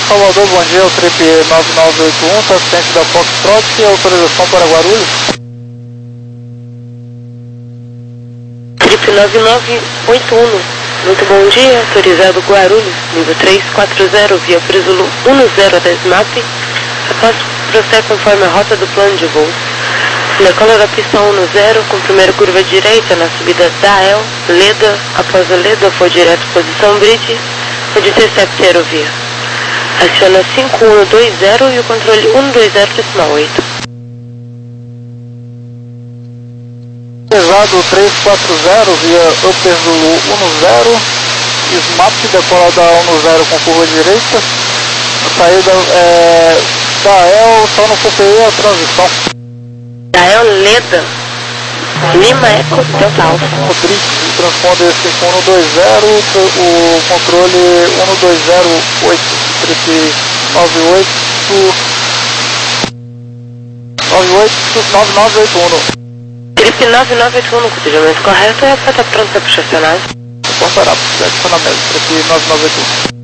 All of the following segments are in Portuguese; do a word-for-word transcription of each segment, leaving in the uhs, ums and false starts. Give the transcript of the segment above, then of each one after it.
Salvador, bom dia, o trip nove nove oito um, tá assistente da Foxtrot, autorização para Guarulhos. Trip nove nove oito um, muito bom dia, autorizado Guarulhos, nível três quatro zero, via Presulo um zero da S M A P, após prossegue conforme a rota do plano de voo. Decola da pista um zero, com primeira curva direita na subida da E L, Leda, após a Leda for direto posição Bridge, o intercept aerovia. Aciona cinco um dois zero e o controle um dois zero decimal oito. Pesado três quatro zero, via Upper Zulu um zero, S M A P, decola da um zero com curva direita, a saída é da E L, só no P P E a transição. Da E L, Leda, Lima Eco Delta Alfa. Rodrigues, o transponder cinco um dois zero, o controle um dois zero oito, trip nove oito nove oito nove nove oito um. Trip nove nove oito um, no cotejamento correto, é para estar pronto para puxar acionado. Portará, adicionamento, trip nove nove oito um.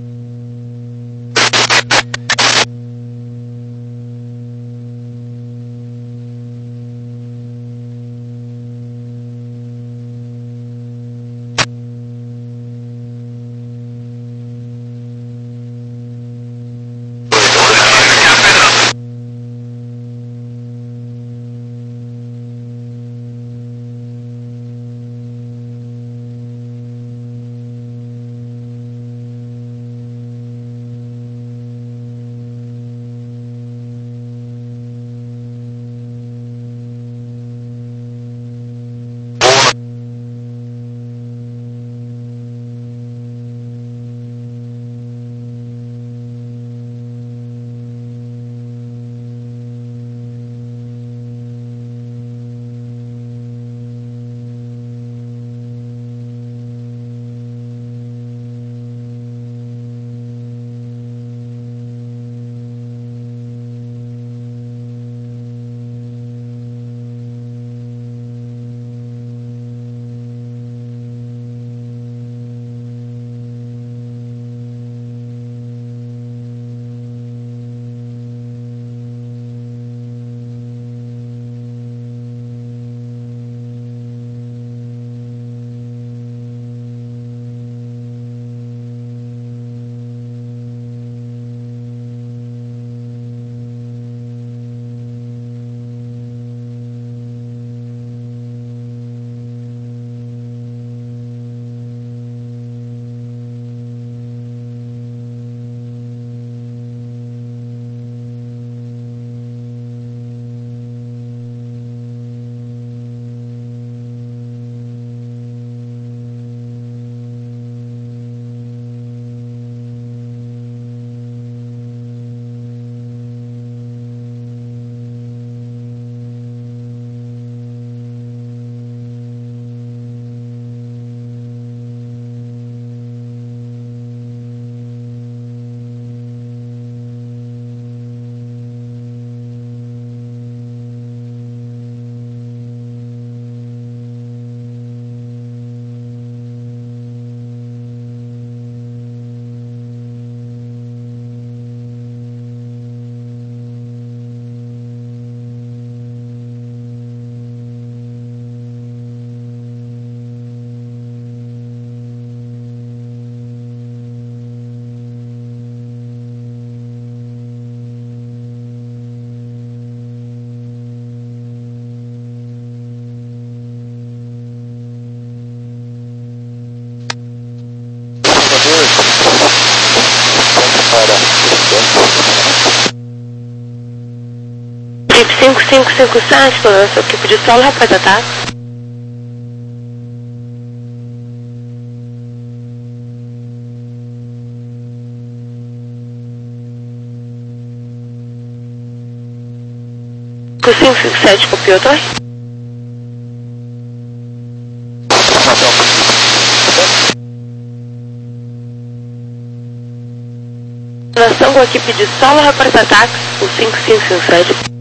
Trip cinco cinco cinco sete, toda a sua equipe de solo, rapaz, ataque. cinco cinco cinco sete, copiou, torre? Nação com a equipe de solo, rapaz, ataque, o cinco cinco cinco sete.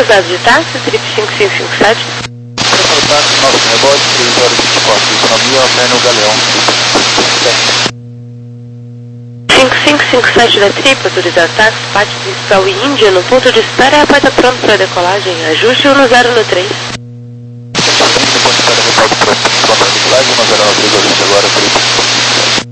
Usado de táxi, trip cinco cinco cinco sete. Para táxi, nosso rebote, três horas e vinte e quatro. Economia, Alperne, o Galeão. cinco cinco cinco sete da trip, autorizado táxi, parte principal e Índia, no ponto de espera e a porta pronto para decolagem. Ajuste um zero no três. Excelente, no ponto de espera, reporte pronto para decolagem, um zero no três, ouvinte agora, trip.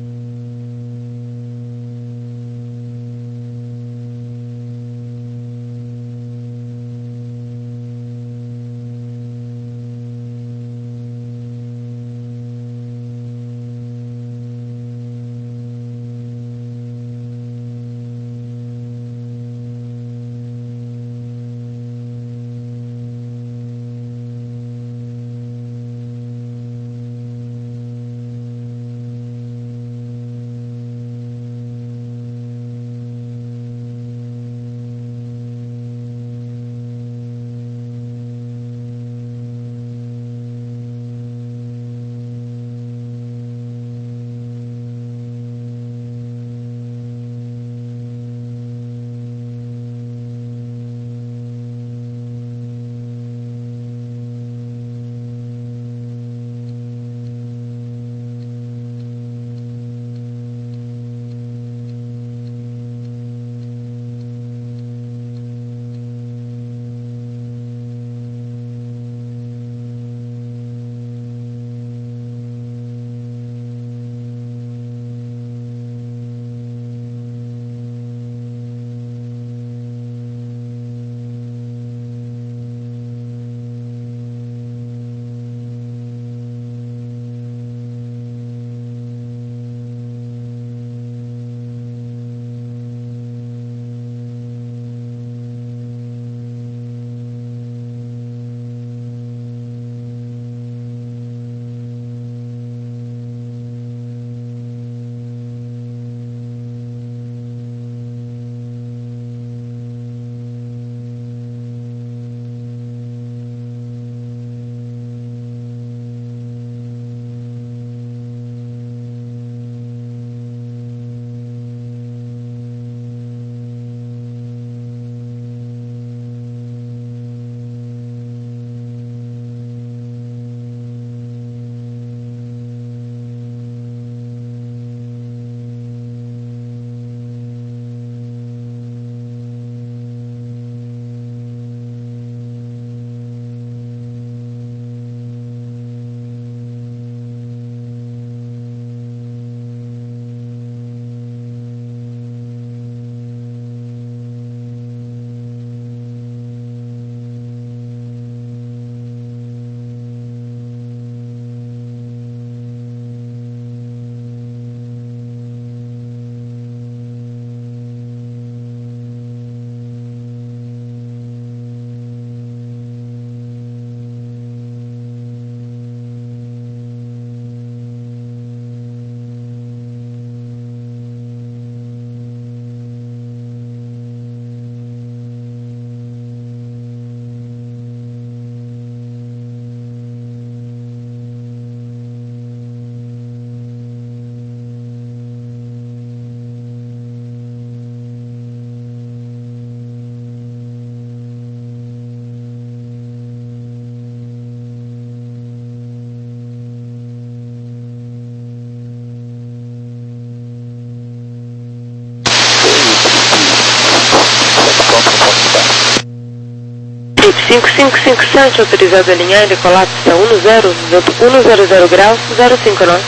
cinco cinco cinco sete, autorizado a alinhar e decolar pista um zero, vento um zero zero graus, zero cinco nove.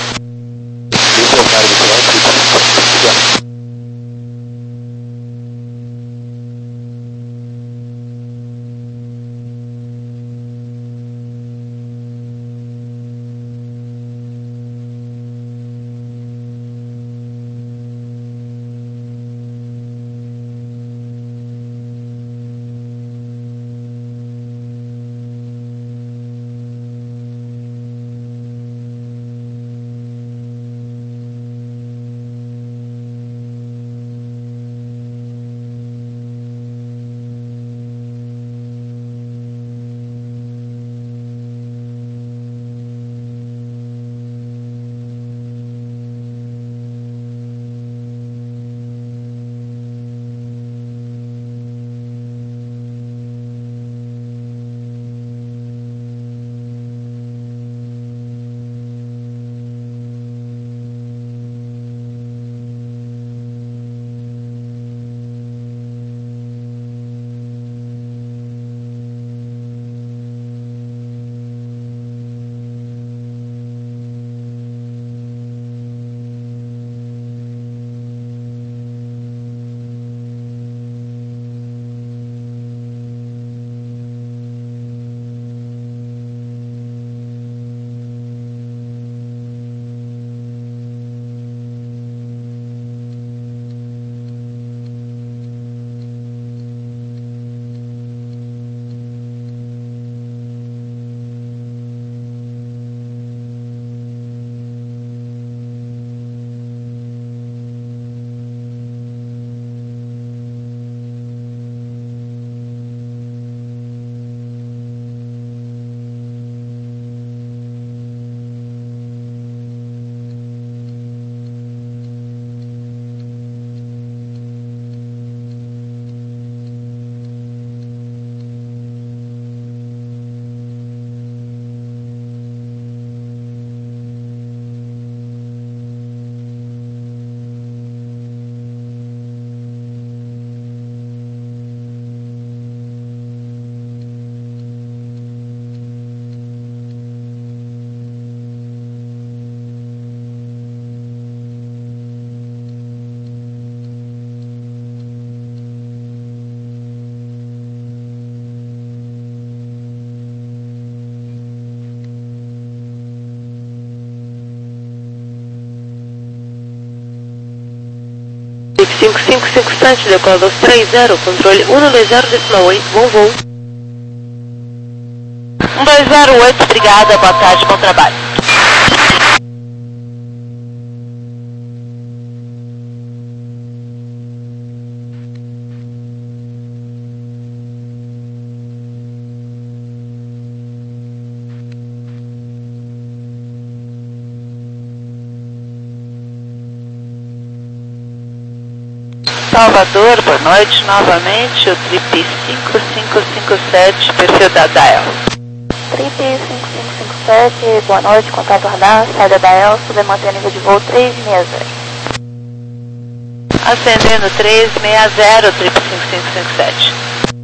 cinco cinco cinco sete, decola dois três zero, controle um dois zero decimal oito, bom voo. um dois zero oito, obrigada, boa tarde, bom trabalho. Salvador, boa noite, novamente, o Trip cinco cinco cinco sete, perfil da D A E L. Trip cinco cinco cinco sete, boa noite, contato radar, saída da D A E L, sobre manter nível de voo três seis zero. Ascendendo três seis zero, Trip cinco cinco cinco sete.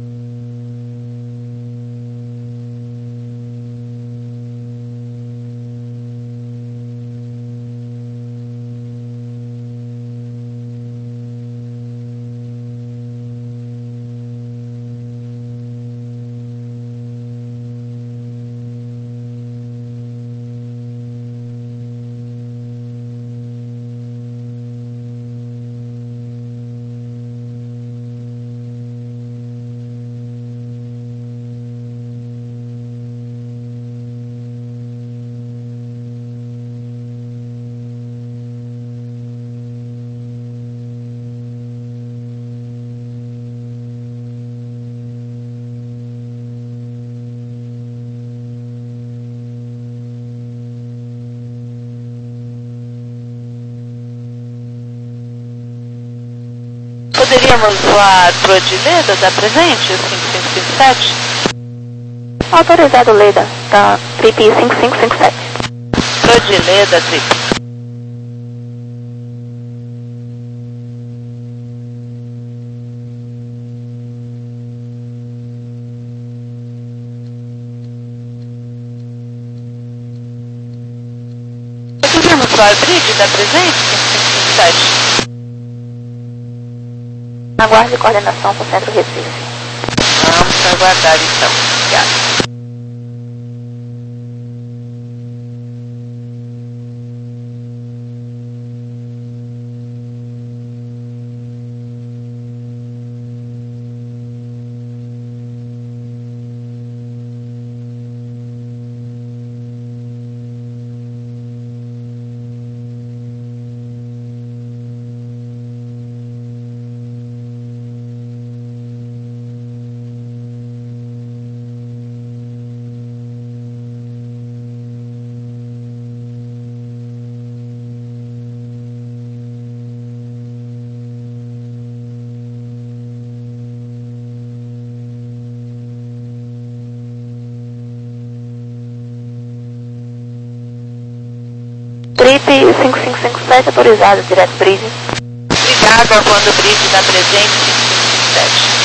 Poderíamos voar pro Odileda, está presente, o cinco cinco cinco sete? Autorizado, Leda, da Trip cinco cinco cinco sete. Pro Odileda, Trip. Poderíamos voar Bridge, está presente, cinco cinco cinco sete? Aguarde coordenação com o Centro Recife. Vamos aguardar então. Obrigada. Trip cinco cinco cinco sete, autorizado, direto Bridge. Obrigada, quando o Bridge está presente, cinco cinco cinco sete.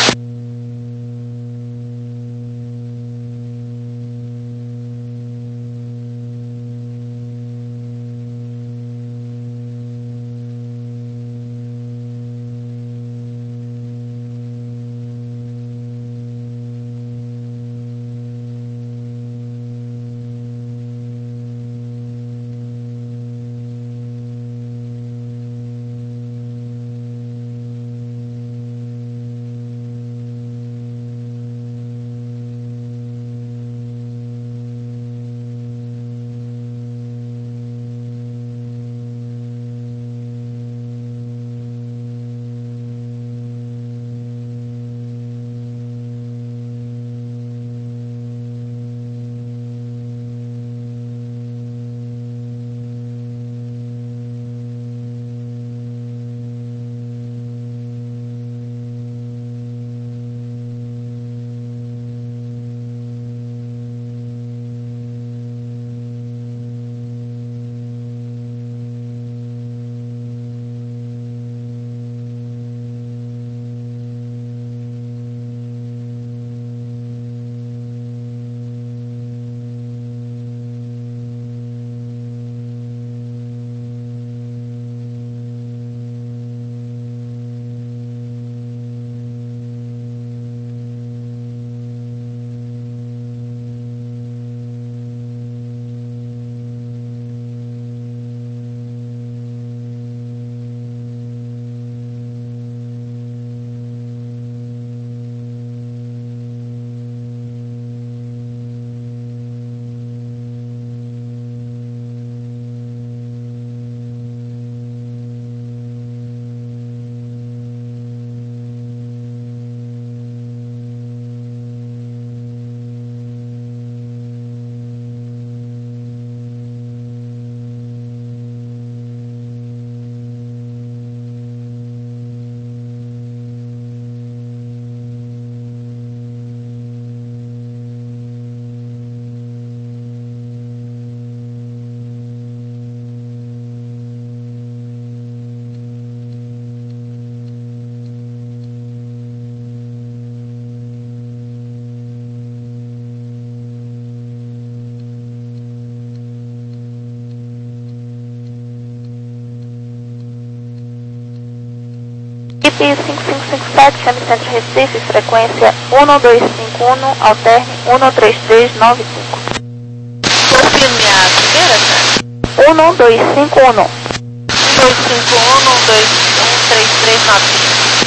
cinco cinco cinco sete, chame Centro Recife, frequência um dois cinco um, alterne um três três nove cinco. Confirme a primeira, tá? um dois cinco um. um dois cinco um, um dois um três três nove cinco.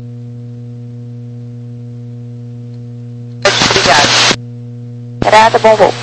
Obrigado. Nada, bom voo.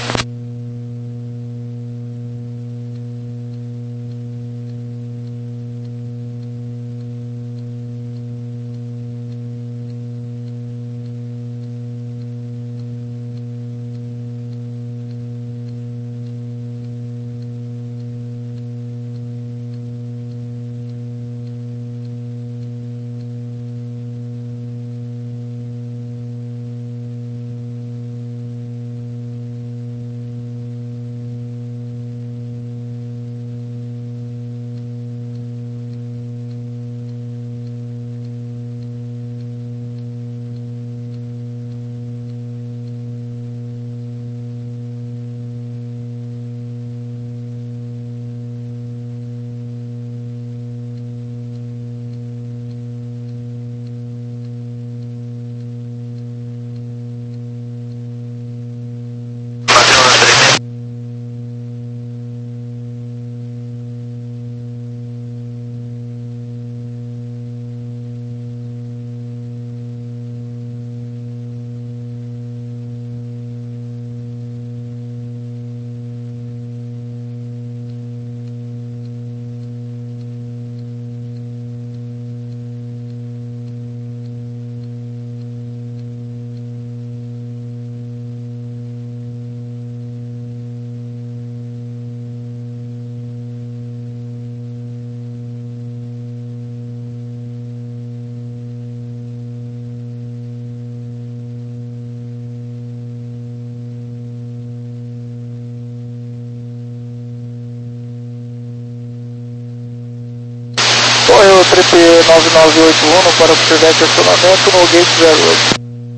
Correu Trip nove nove oito um para proceder acionamento no gate zero oito.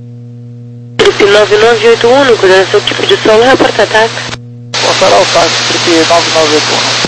Trip nove nove oito um, coordenação tipo de solo, reporta ataque. Passará o táxi Trip nove nove oito um.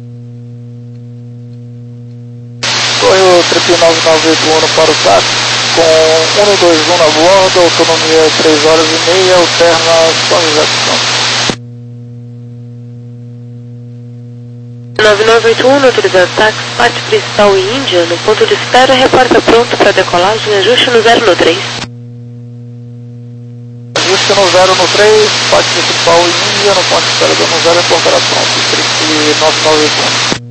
Trip nove nove oito um para o táxi com um dois um na borda, autonomia três horas e meia, alterna São José dos Campos. nove nove oito um, autorizado táxi, parte principal em Índia, no ponto de espera, reporta pronto para decolagem, ajuste no zero no três. Ajuste no zero no três, parte principal em Índia, no ponto de espera do no zero, reportará pronto, trip nove nove oito um.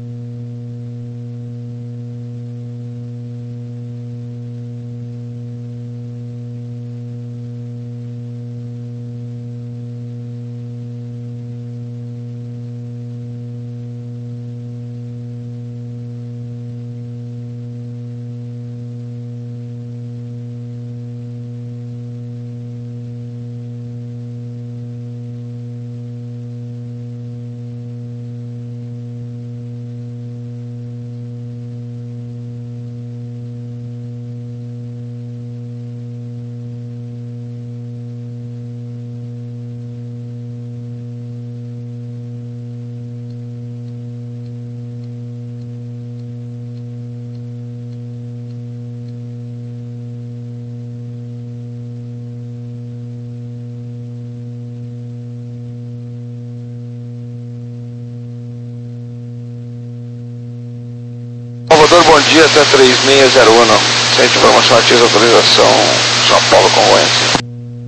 Salvador, bom dia, até três seis zero um, Centro de Informação Ativa, autorização São Paulo Congonhas.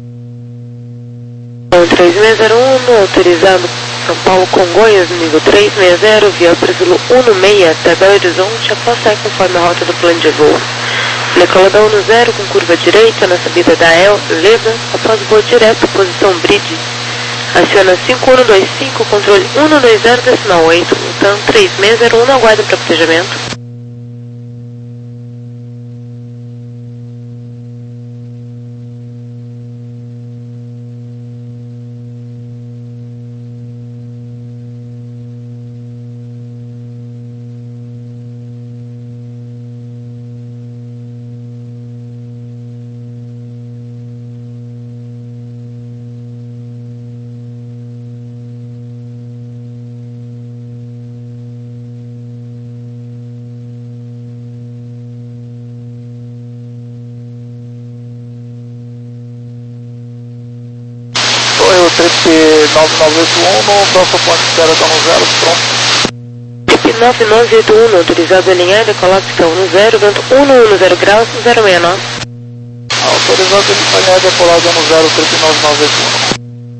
três seis zero um, autorizado São Paulo Congonhas, nível três seis zero, via Presulo um seis até Belo Horizonte, após sair conforme a rota do plano de voo. Decola um zero com curva direita na subida da El, Leda, após voo direto, posição Bridge. Aciona cinco um dois cinco, controle um dois zero, decimal oito, então três seis zero um, aguarda para protegimento. Trip nove nove oito um, no próximo ponto de espera está no zero, pronto. Trip nove nove oito um, autorizado a alinhar, decolar pistão no zero, vento um um zero graus, zero seis nove. Autorizado a alinhar, decolado no zero, trip nove nove oito um.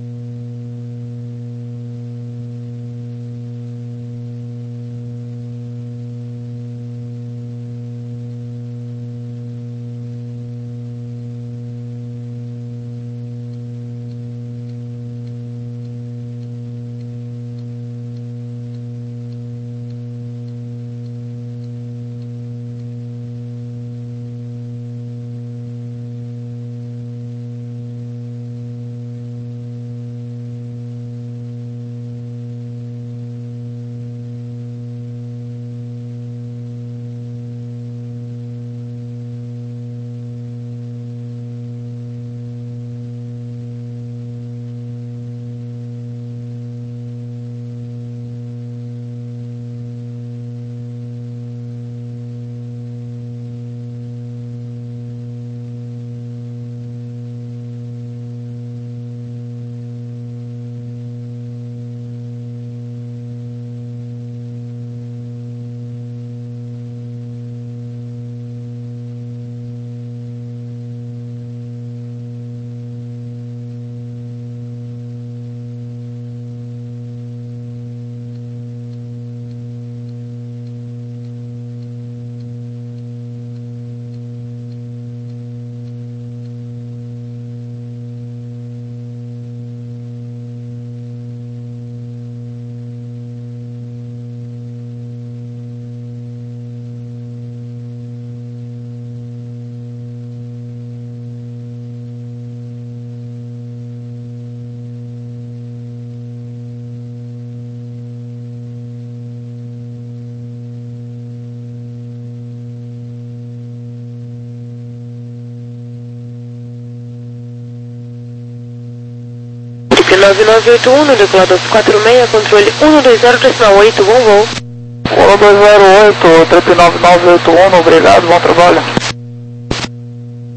nove nove oito um, no decolador quatro seis, controle um dois zero, decimal oito, bom voo. um dois zero oito, trip nove nove oito um, obrigado, bom trabalho.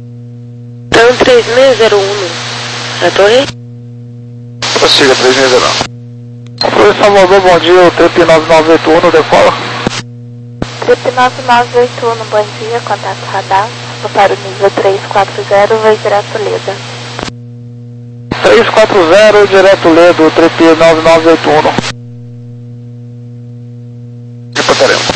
três seis zero um. Na torre? Prossiga três seis zero um. Controle Salvador, bom dia, o trip nove nove oito um, decola. Trip nove nove oito um, bom dia, contato radar. Vou para o nível três quatro zero, vai direto Leda. três quatro zero, direto Ledo, trip nove nove oito um. Reportaremos.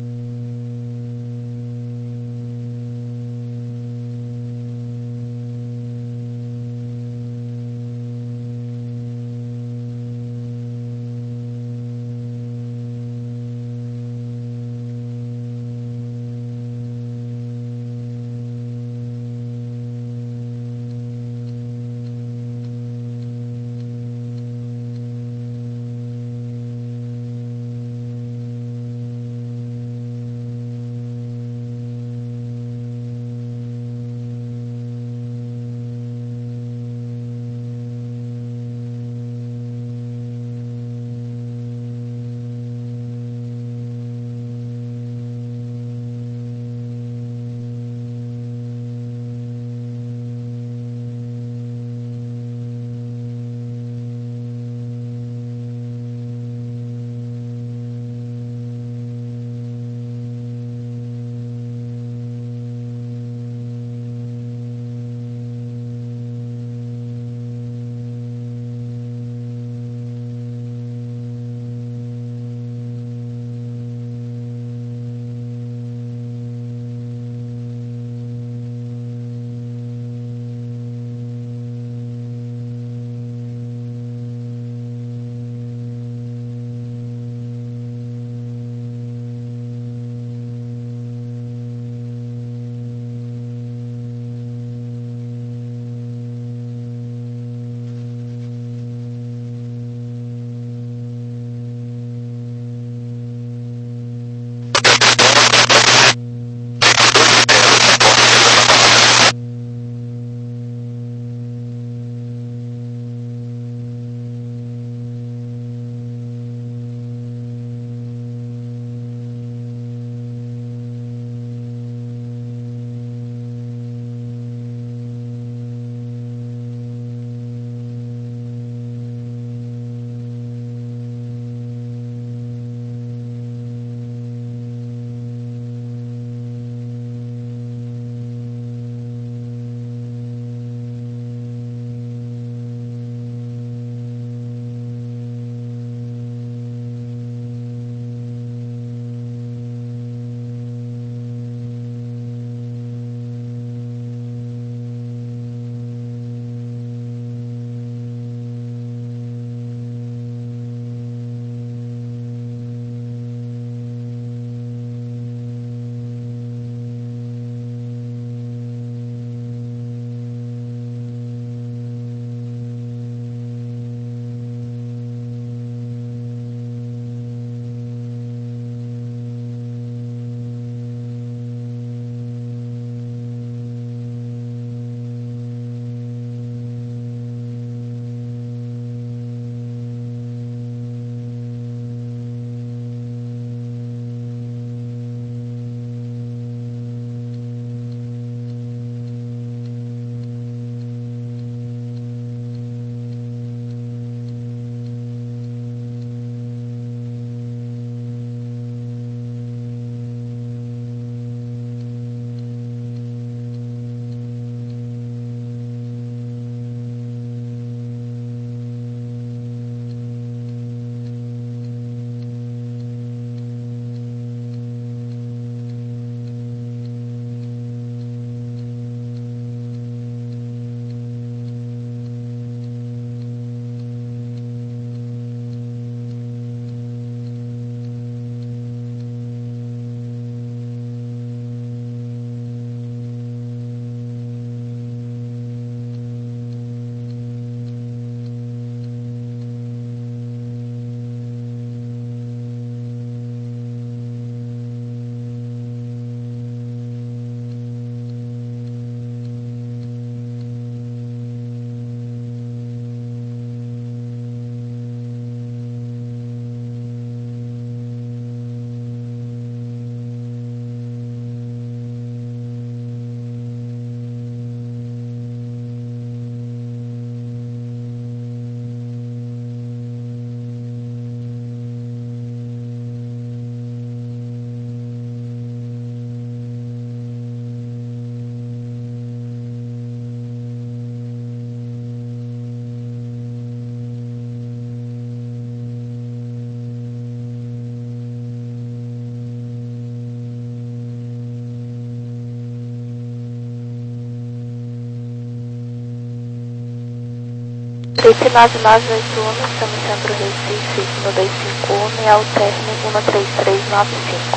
Trip nove nove oito um, estamos em Centro Recife, no dois cinco um e alterne um três três nove cinco.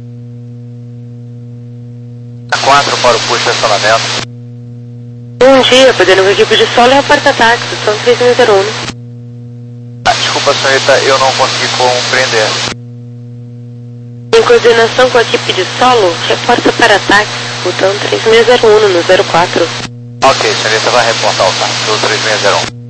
quatro para o push estacionamento. Bom dia, podendo com a equipe de solo e a porta-táxi, são três mil zero um. Ah, desculpa, senhorita, eu não consegui compreender. Em coordenação com a equipe de solo, reporta para táxi, botão três mil um no zero quatro. Ok, senhorita, vai reportar o táxi do três mil zero um.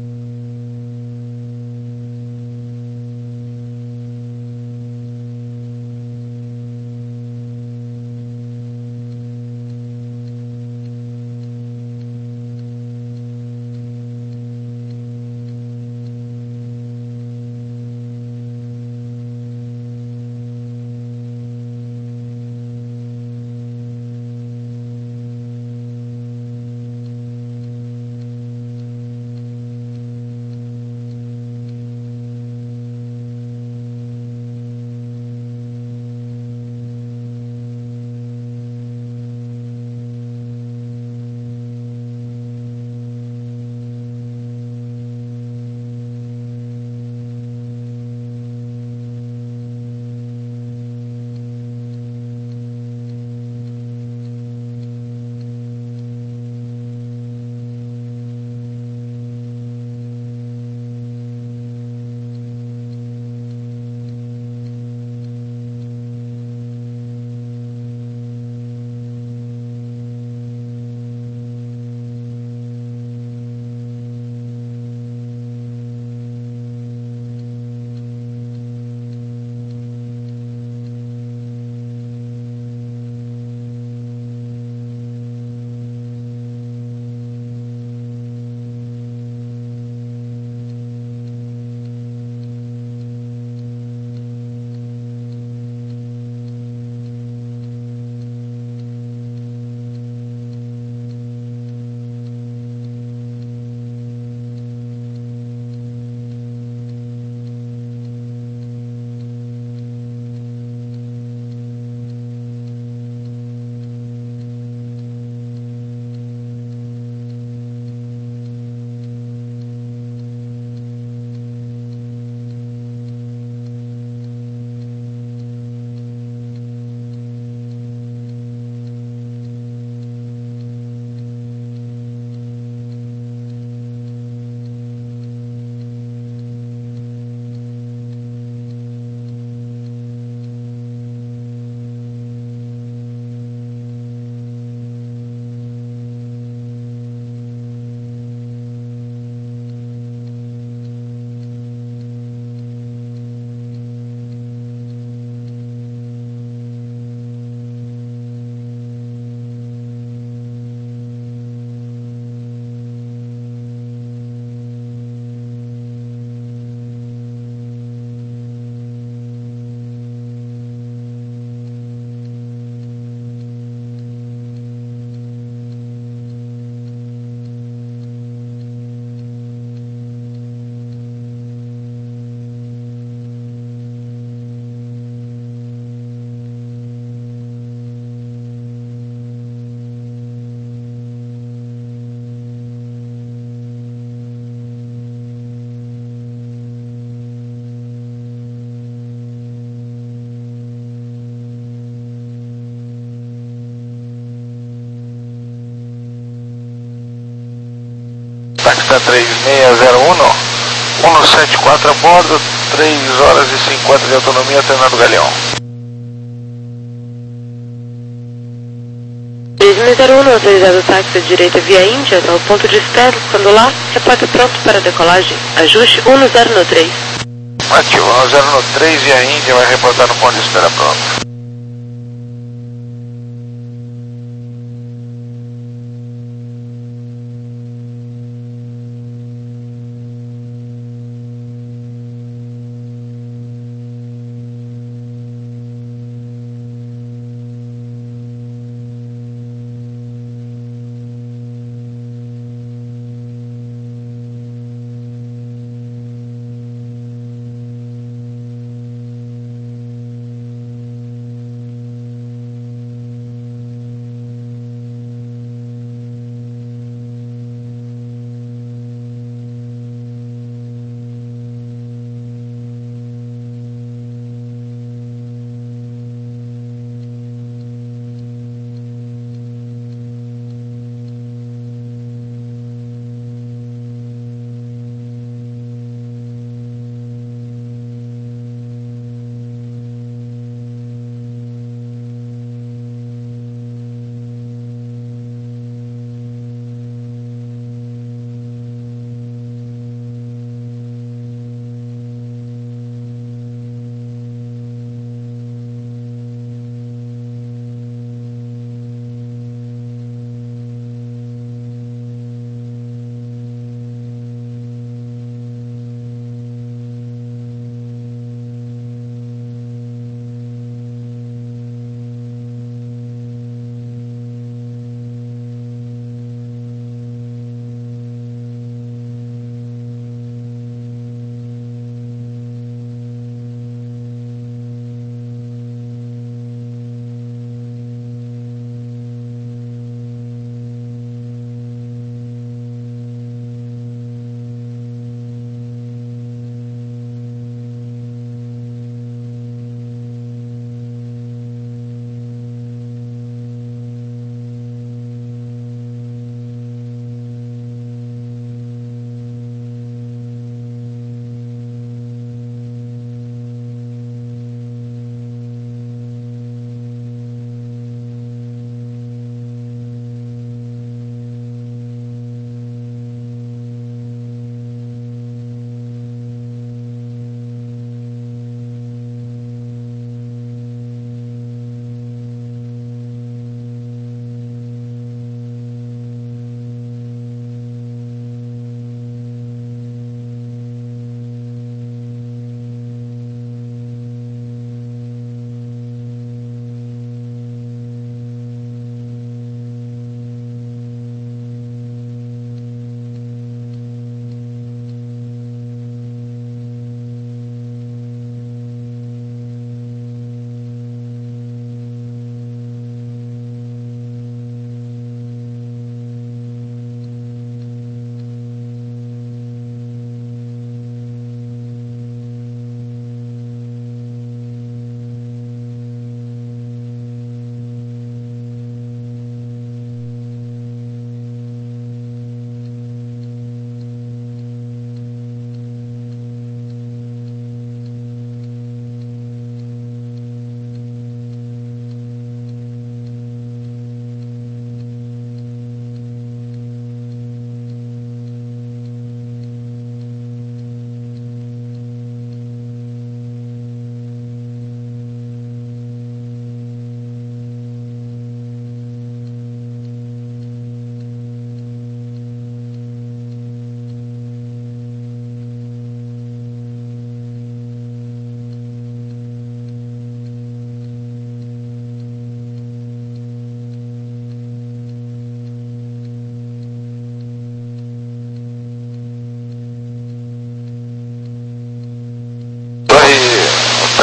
Táxi três seis zero um, um sete quatro a bordo, três horas e cinquenta de autonomia, Fernando Galeão. três mil um, autorizado táxi à direita via Índia, ao ponto de espera, quando lá, repórter pronto para decolagem. Ajuste um zero no três. Ativo um zero no três e a Índia vai reportar no ponto de espera pronto.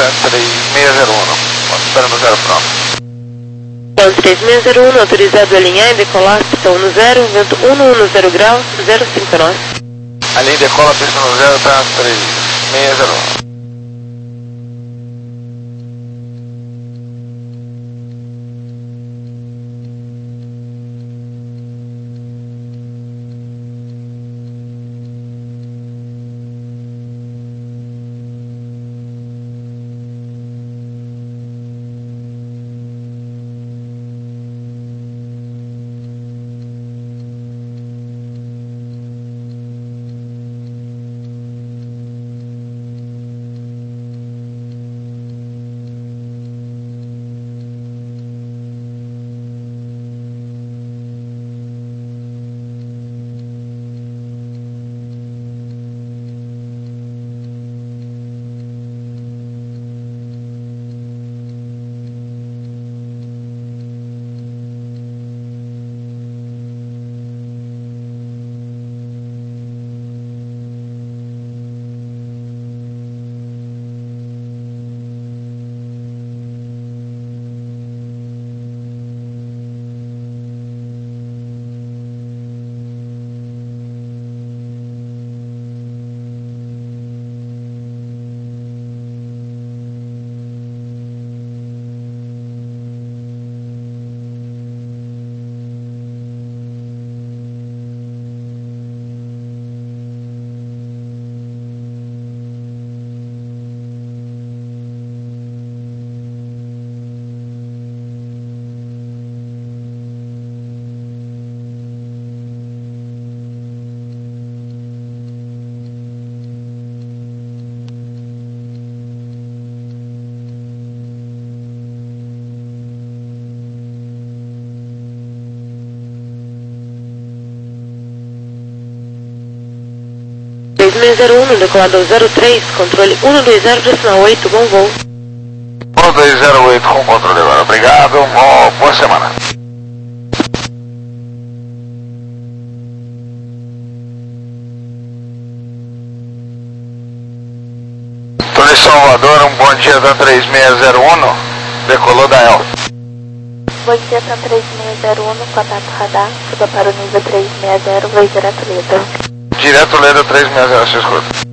três seis zero um. Espera no zero pronto. Então, três seis zero um, autorizado a alinhar e decolar, pista um zero, vento um um zero graus, zero cinco nós. A linha decola, pista no zero, tá três seis zero um. três seis zero um, decolado zero três, controle um dois zero, decimal oito, bom voo. um dois zero oito com controle agora. Obrigado, boa, boa semana. Tô em Salvador, um bom dia da três seis zero um, decolou da El. Bom dia, Tan três seis zero um, contato radar, suba para o nível três seis zero, vai direto Leda. Direto Leda três seis zero, se escuta.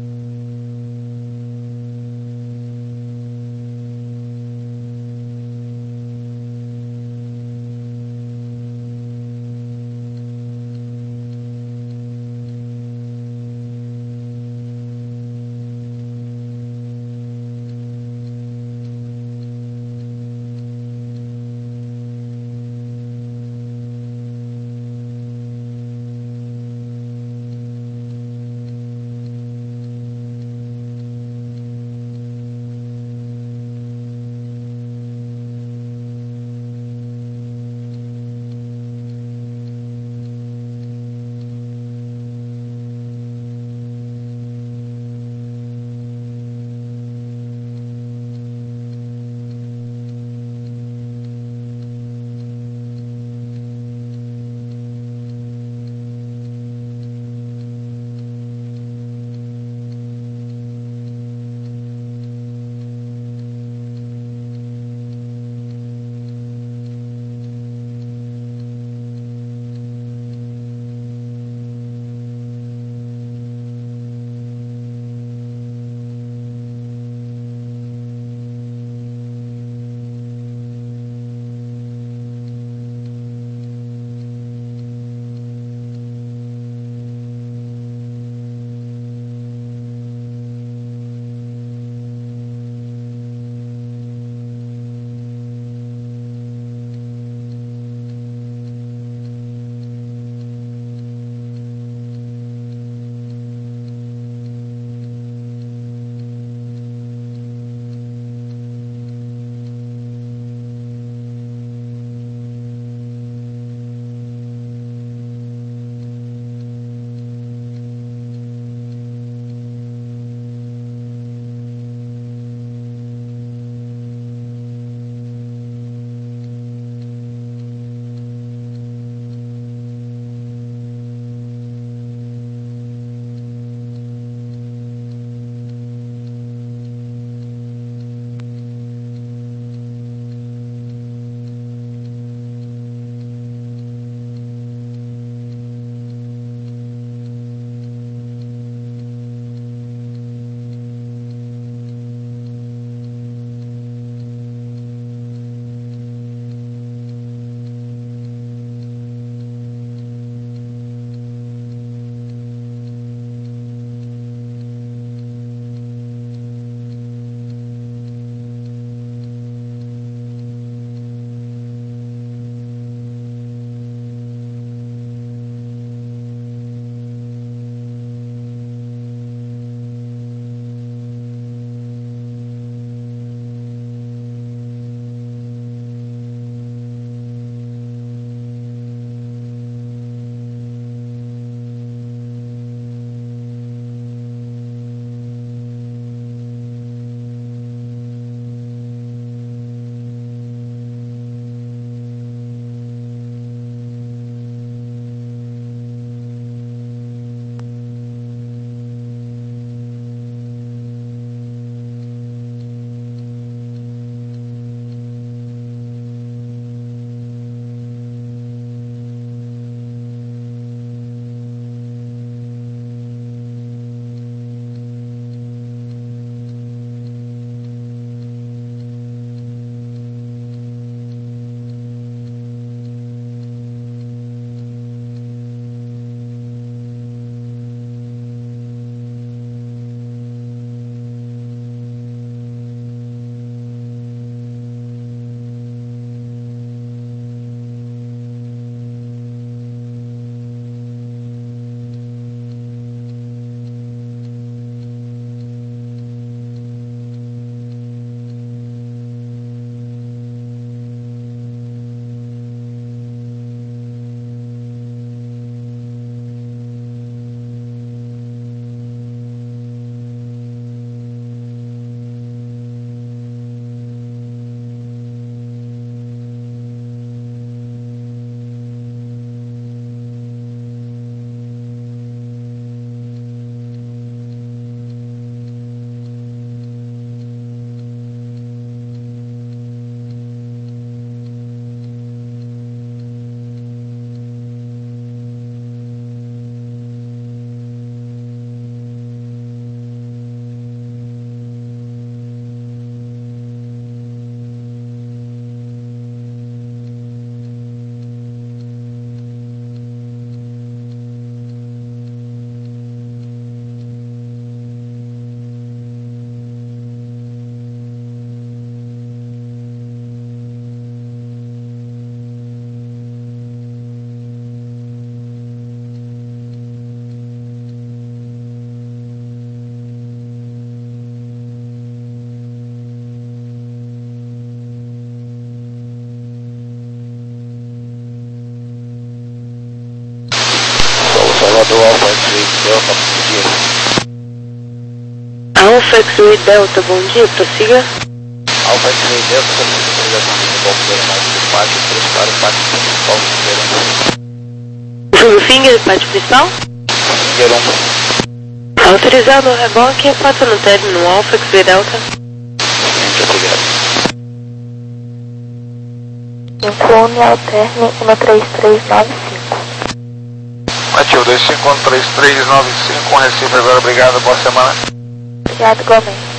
Delta, bom dia. Alpha X-Ray Delta, bom dia, prossiga. Alpha X-Ray Delta, solicita autorização de devolver mais do pátio para o pátio principal do Fundo Finger, pátio principal? Finger um. Autorizado o reboque, passa no término Alpha X-Ray Delta. Muito obrigado. Impune alterne um três três nove cinco. Ativo dois cinco um três três nove cinco, um Recife agora, obrigado, boa semana. Obrigado, igualmente.